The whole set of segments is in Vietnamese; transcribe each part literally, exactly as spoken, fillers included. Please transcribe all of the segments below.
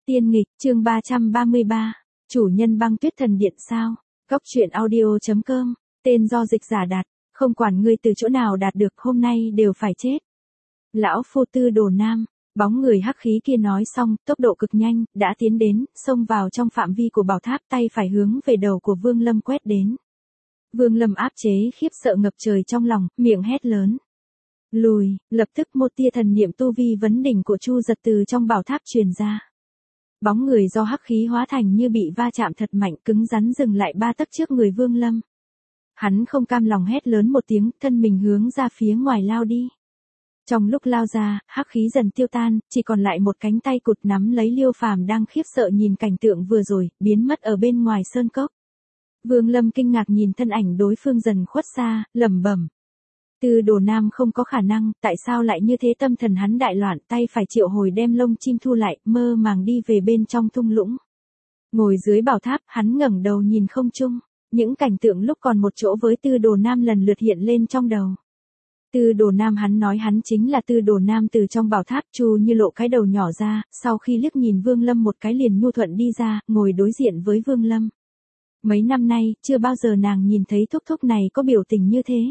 Tiên nghịch, chương ba trăm ba mươi ba, chủ nhân băng tuyết thần điện sao? Góc truyện audio chấm com, tên do dịch giả đặt, không quản ngươi từ chỗ nào đạt được hôm nay đều phải chết. Lão phu Tư Đồ Nam, bóng người hắc khí kia nói xong, tốc độ cực nhanh, đã tiến đến, xông vào trong phạm vi của bảo tháp, tay phải hướng về đầu của Vương Lâm quét đến. Vương Lâm áp chế khiếp sợ ngập trời trong lòng, miệng hét lớn. Lùi, lập tức một tia thần niệm tu vi vấn đỉnh của Chu Giật từ trong bảo tháp truyền ra. Bóng người do hắc khí hóa thành như bị va chạm thật mạnh, cứng rắn dừng lại ba tấc trước người Vương Lâm. Hắn không cam lòng hét lớn một tiếng, thân mình hướng ra phía ngoài lao đi. Trong lúc lao ra, hắc khí dần tiêu tan, chỉ còn lại một cánh tay cụt nắm lấy Liêu Phàm đang khiếp sợ nhìn cảnh tượng vừa rồi, biến mất ở bên ngoài sơn cốc. Vương Lâm kinh ngạc nhìn thân ảnh đối phương dần khuất xa, lẩm bẩm. Tư Đồ Nam không có khả năng, tại sao lại như thế? Tâm thần hắn đại loạn, tay phải triệu hồi đem lông chim thu lại, mơ màng đi về bên trong thung lũng. Ngồi dưới bảo tháp, hắn ngẩng đầu nhìn không trung, những cảnh tượng lúc còn một chỗ với Tư Đồ Nam lần lượt hiện lên trong đầu. Tư Đồ Nam, hắn nói hắn chính là Tư Đồ Nam. Từ trong bảo tháp, Chu Như lộ cái đầu nhỏ ra, sau khi liếc nhìn Vương Lâm một cái liền nhu thuận đi ra, ngồi đối diện với Vương Lâm. Mấy năm nay, chưa bao giờ nàng nhìn thấy thúc thúc này có biểu tình như thế.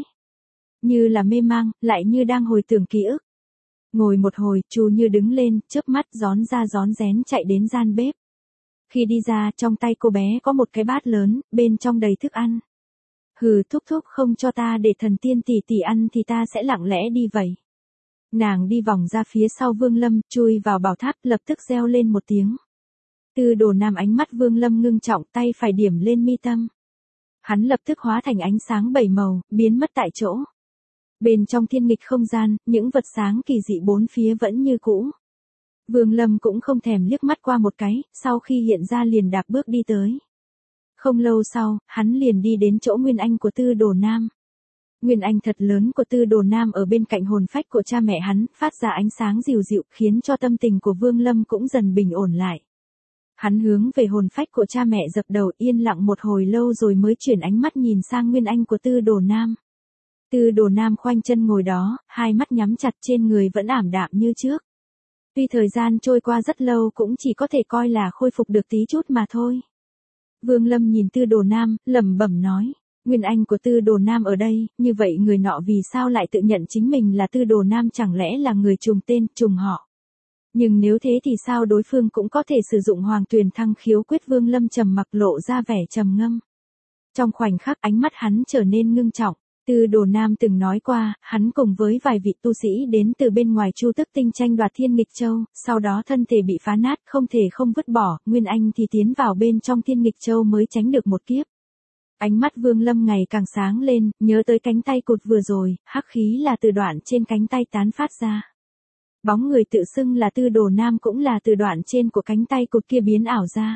Như là mê mang, lại như đang hồi tưởng ký ức. Ngồi một hồi, Chu Như đứng lên, chớp mắt rón ra rón rén chạy đến gian bếp. Khi đi ra, trong tay cô bé có một cái bát lớn, bên trong đầy thức ăn. Hừ, thúc thúc không cho ta để thần tiên tỷ tỷ ăn thì ta sẽ lặng lẽ đi vậy. Nàng đi vòng ra phía sau Vương Lâm, chui vào bảo tháp, lập tức reo lên một tiếng. Tư Đồ Nam, ánh mắt Vương Lâm ngưng trọng, tay phải điểm lên mi tâm. Hắn lập tức hóa thành ánh sáng bảy màu, biến mất tại chỗ. Bên trong thiên nghịch không gian, những vật sáng kỳ dị bốn phía vẫn như cũ. Vương Lâm cũng không thèm liếc mắt qua một cái, sau khi hiện ra liền đạp bước đi tới. Không lâu sau, hắn liền đi đến chỗ Nguyên Anh của Tư Đồ Nam. Nguyên Anh thật lớn của Tư Đồ Nam ở bên cạnh hồn phách của cha mẹ hắn, phát ra ánh sáng dịu dịu, khiến cho tâm tình của Vương Lâm cũng dần bình ổn lại. Hắn hướng về hồn phách của cha mẹ dập đầu, yên lặng một hồi lâu rồi mới chuyển ánh mắt nhìn sang Nguyên Anh của Tư Đồ Nam. Tư Đồ Nam khoanh chân ngồi đó, hai mắt nhắm chặt, trên người vẫn ảm đạm như trước. Tuy thời gian trôi qua rất lâu cũng chỉ có thể coi là khôi phục được tí chút mà thôi. Vương Lâm nhìn Tư Đồ Nam, lẩm bẩm nói, Nguyên Anh của Tư Đồ Nam ở đây, như vậy người nọ vì sao lại tự nhận chính mình là Tư Đồ Nam, chẳng lẽ là người trùng tên, trùng họ. Nhưng nếu thế thì sao đối phương cũng có thể sử dụng Hoàng Tuyền Thăng Khiếu Quyết? Vương Lâm trầm mặc, lộ ra vẻ trầm ngâm. Trong khoảnh khắc ánh mắt hắn trở nên ngưng trọng. Tư Đồ Nam từng nói qua, hắn cùng với vài vị tu sĩ đến từ bên ngoài Chu Tức Tinh tranh đoạt Thiên Nghịch Châu, sau đó thân thể bị phá nát, không thể không vứt bỏ, Nguyên Anh thì tiến vào bên trong Thiên Nghịch Châu mới tránh được một kiếp. Ánh mắt Vương Lâm ngày càng sáng lên, nhớ tới cánh tay cụt vừa rồi, hắc khí là từ đoạn trên cánh tay tán phát ra. Bóng người tự xưng là Tư Đồ Nam cũng là từ đoạn trên của cánh tay cụt kia biến ảo ra.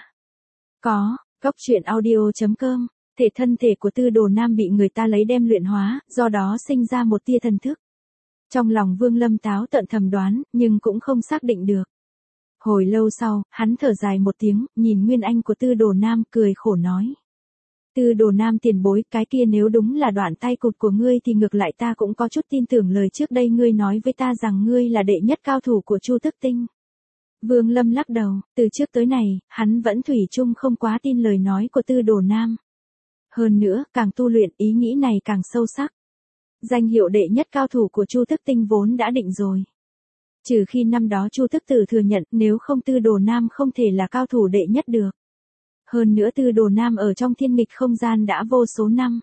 Có, góc truyện audio chấm com. Thể thân thể của Tư Đồ Nam bị người ta lấy đem luyện hóa, do đó sinh ra một tia thần thức. Trong lòng Vương Lâm táo tận thầm đoán, nhưng cũng không xác định được. Hồi lâu sau, hắn thở dài một tiếng, nhìn Nguyên Anh của Tư Đồ Nam, cười khổ nói. Tư Đồ Nam tiền bối, cái kia nếu đúng là đoạn tay cụt của ngươi thì ngược lại ta cũng có chút tin tưởng lời trước đây ngươi nói với ta rằng ngươi là đệ nhất cao thủ của Chu Tức Tinh. Vương Lâm lắc đầu, từ trước tới này, hắn vẫn thủy chung không quá tin lời nói của Tư Đồ Nam. Hơn nữa, càng tu luyện ý nghĩ này càng sâu sắc. Danh hiệu đệ nhất cao thủ của Chu Tức Tinh vốn đã định rồi. Trừ khi năm đó Chu Tức Tử thừa nhận, nếu không Tư Đồ Nam không thể là cao thủ đệ nhất được. Hơn nữa Tư Đồ Nam ở trong thiên nghịch không gian đã vô số năm.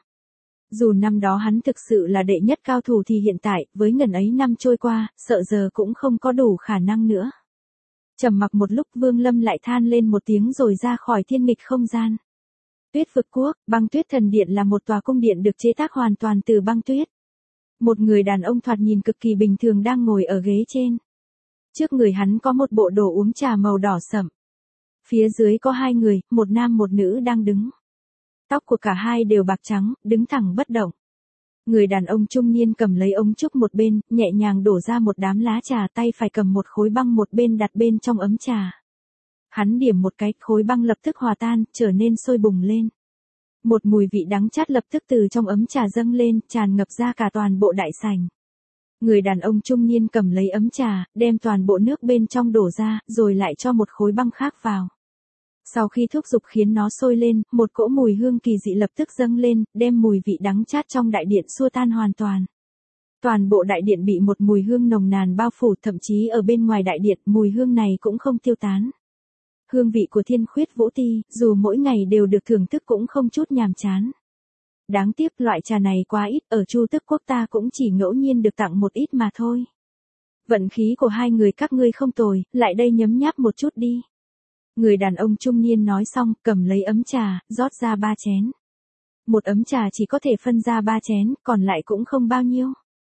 Dù năm đó hắn thực sự là đệ nhất cao thủ thì hiện tại, với ngần ấy năm trôi qua, sợ giờ cũng không có đủ khả năng nữa. Trầm mặc một lúc, Vương Lâm lại than lên một tiếng rồi ra khỏi thiên nghịch không gian. Tuyết Vực Quốc, Băng Tuyết Thần Điện là một tòa cung điện được chế tác hoàn toàn từ băng tuyết. Một người đàn ông thoạt nhìn cực kỳ bình thường đang ngồi ở ghế trên. Trước người hắn có một bộ đồ uống trà màu đỏ sẫm. Phía dưới có hai người, một nam một nữ đang đứng. Tóc của cả hai đều bạc trắng, đứng thẳng bất động. Người đàn ông trung niên cầm lấy ống trúc một bên, nhẹ nhàng đổ ra một đám lá trà, tay phải cầm một khối băng một bên đặt bên trong ấm trà. Hắn điểm một cái, khối băng lập tức hòa tan, trở nên sôi bùng lên. Một mùi vị đắng chát lập tức từ trong ấm trà dâng lên, tràn ngập ra cả toàn bộ đại sảnh. Người đàn ông trung niên cầm lấy ấm trà, đem toàn bộ nước bên trong đổ ra, rồi lại cho một khối băng khác vào. Sau khi thúc giục khiến nó sôi lên, một cỗ mùi hương kỳ dị lập tức dâng lên, đem mùi vị đắng chát trong đại điện xua tan hoàn toàn. Toàn bộ đại điện bị một mùi hương nồng nàn bao phủ, thậm chí ở bên ngoài đại điện, mùi hương này cũng không tiêu tán. Hương vị của thiên khuyết vũ ti, dù mỗi ngày đều được thưởng thức cũng không chút nhàm chán. Đáng tiếc loại trà này quá ít, ở Chu Tước Quốc ta cũng chỉ ngẫu nhiên được tặng một ít mà thôi. Vận khí của hai người các ngươi không tồi, lại đây nhấm nháp một chút đi. Người đàn ông trung niên nói xong, cầm lấy ấm trà, rót ra ba chén. Một ấm trà chỉ có thể phân ra ba chén, còn lại cũng không bao nhiêu.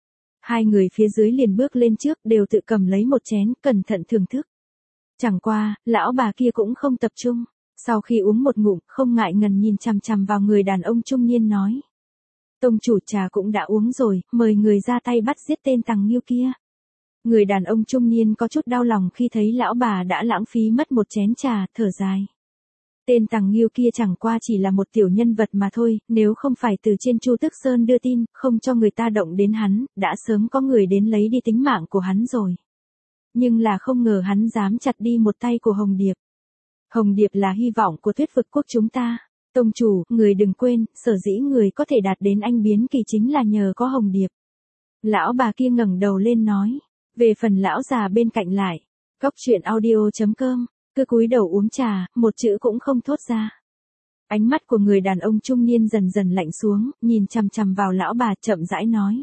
Hai người phía dưới liền bước lên trước, đều tự cầm lấy một chén, cẩn thận thưởng thức. Chẳng qua, lão bà kia cũng không tập trung. Sau khi uống một ngụm, không ngại ngần nhìn chằm chằm vào người đàn ông trung niên nói. Tông chủ trà cũng đã uống rồi, mời người ra tay bắt giết tên Tằng Nghiêu kia. Người đàn ông trung niên có chút đau lòng khi thấy lão bà đã lãng phí mất một chén trà, thở dài. Tên Tằng Nghiêu kia chẳng qua chỉ là một tiểu nhân vật mà thôi, nếu không phải từ trên Chu Tước Sơn đưa tin, không cho người ta động đến hắn, đã sớm có người đến lấy đi tính mạng của hắn rồi. Nhưng là không ngờ hắn dám chặt đi một tay của Hồng Điệp. Hồng Điệp là hy vọng của Tuyết Vực Quốc chúng ta. Tông chủ, người đừng quên, sở dĩ người có thể đạt đến anh biến kỳ chính là nhờ có Hồng Điệp. Lão bà kia ngẩng đầu lên nói. Về phần lão già bên cạnh lại. Cóc truyện audio chấm com, cứ cúi đầu uống trà, một chữ cũng không thốt ra. Ánh mắt của người đàn ông trung niên dần dần lạnh xuống, nhìn chằm chằm vào lão bà chậm rãi nói.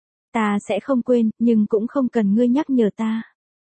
Ta sẽ không quên, nhưng cũng không cần ngươi nhắc nhở ta.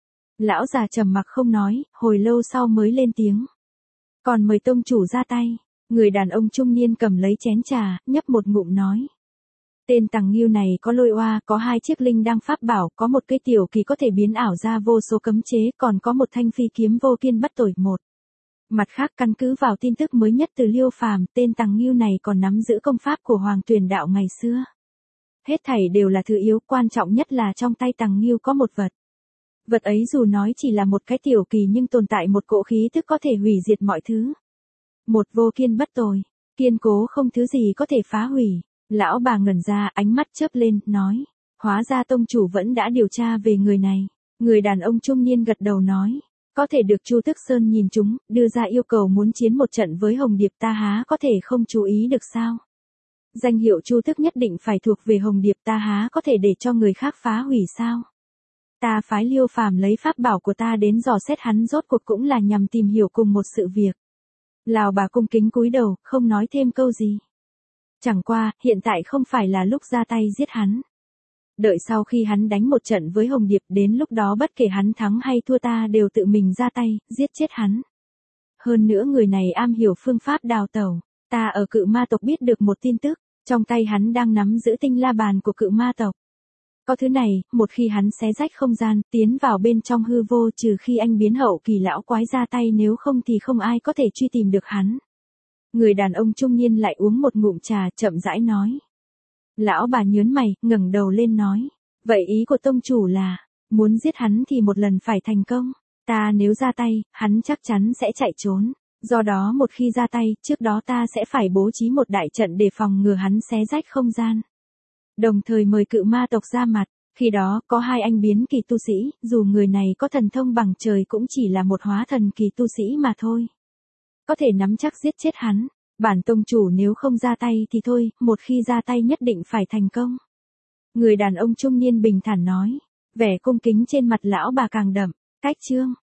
Lão già trầm mặc không nói, hồi lâu sau mới lên tiếng. Còn mời tông chủ ra tay. Người đàn ông trung niên cầm lấy chén trà, nhấp một ngụm nói. Tên Tằng Nghiêu này có lôi oa, có hai chiếc linh đăng pháp bảo, có một cây tiểu kỳ có thể biến ảo ra vô số cấm chế, còn có một thanh phi kiếm vô kiên bất tồi một. Mặt khác căn cứ vào tin tức mới nhất từ Liêu Phàm, tên Tằng Nghiêu này còn nắm giữ công pháp của Hoàng Tuyền Đạo ngày xưa. Hết thảy đều là thứ yếu, quan trọng nhất là trong tay Tằng Nghiêu có một vật. Vật ấy dù nói chỉ là một cái tiểu kỳ nhưng tồn tại một cỗ khí tức có thể hủy diệt mọi thứ. Một vô kiên bất tồi, kiên cố không thứ gì có thể phá hủy. Lão bà ngẩn ra, ánh mắt chớp lên, nói. Hóa ra tông chủ vẫn đã điều tra về người này. Người đàn ông trung niên gật đầu nói. Có thể được Chu Tước Sơn nhìn chúng, đưa ra yêu cầu muốn chiến một trận với Hồng Điệp, ta há có thể không chú ý được sao? Danh hiệu Chu Tước nhất định phải thuộc về Hồng Điệp, ta há có thể để cho người khác phá hủy sao? Ta phái Liêu Phàm lấy pháp bảo của ta đến dò xét hắn, rốt cuộc cũng là nhằm tìm hiểu cùng một sự việc. Lào bà cung kính cúi đầu, không nói thêm câu gì. Chẳng qua, hiện tại không phải là lúc ra tay giết hắn. Đợi sau khi hắn đánh một trận với Hồng Điệp, đến lúc đó bất kể hắn thắng hay thua ta đều tự mình ra tay, giết chết hắn. Hơn nữa người này am hiểu phương pháp đào tẩu. Ta ở Cự Ma tộc biết được một tin tức, trong tay hắn đang nắm giữ tinh la bàn của Cự Ma tộc. Có thứ này, một khi hắn xé rách không gian, tiến vào bên trong hư vô, trừ khi anh biến hậu kỳ lão quái ra tay, nếu không thì không ai có thể truy tìm được hắn. Người đàn ông trung niên lại uống một ngụm trà, chậm rãi nói. Lão bà nhớn mày, ngẩng đầu lên nói. Vậy ý của tông chủ là, muốn giết hắn thì một lần phải thành công. Ta nếu ra tay, hắn chắc chắn sẽ chạy trốn. Do đó một khi ra tay, trước đó ta sẽ phải bố trí một đại trận để phòng ngừa hắn xé rách không gian. Đồng thời mời Cự Ma tộc ra mặt, khi đó có hai anh biến kỳ tu sĩ, dù người này có thần thông bằng trời cũng chỉ là một hóa thần kỳ tu sĩ mà thôi. Có thể nắm chắc giết chết hắn, bản tông chủ nếu không ra tay thì thôi, một khi ra tay nhất định phải thành công. Người đàn ông trung niên bình thản nói, vẻ cung kính trên mặt lão bà càng đậm, cách chương.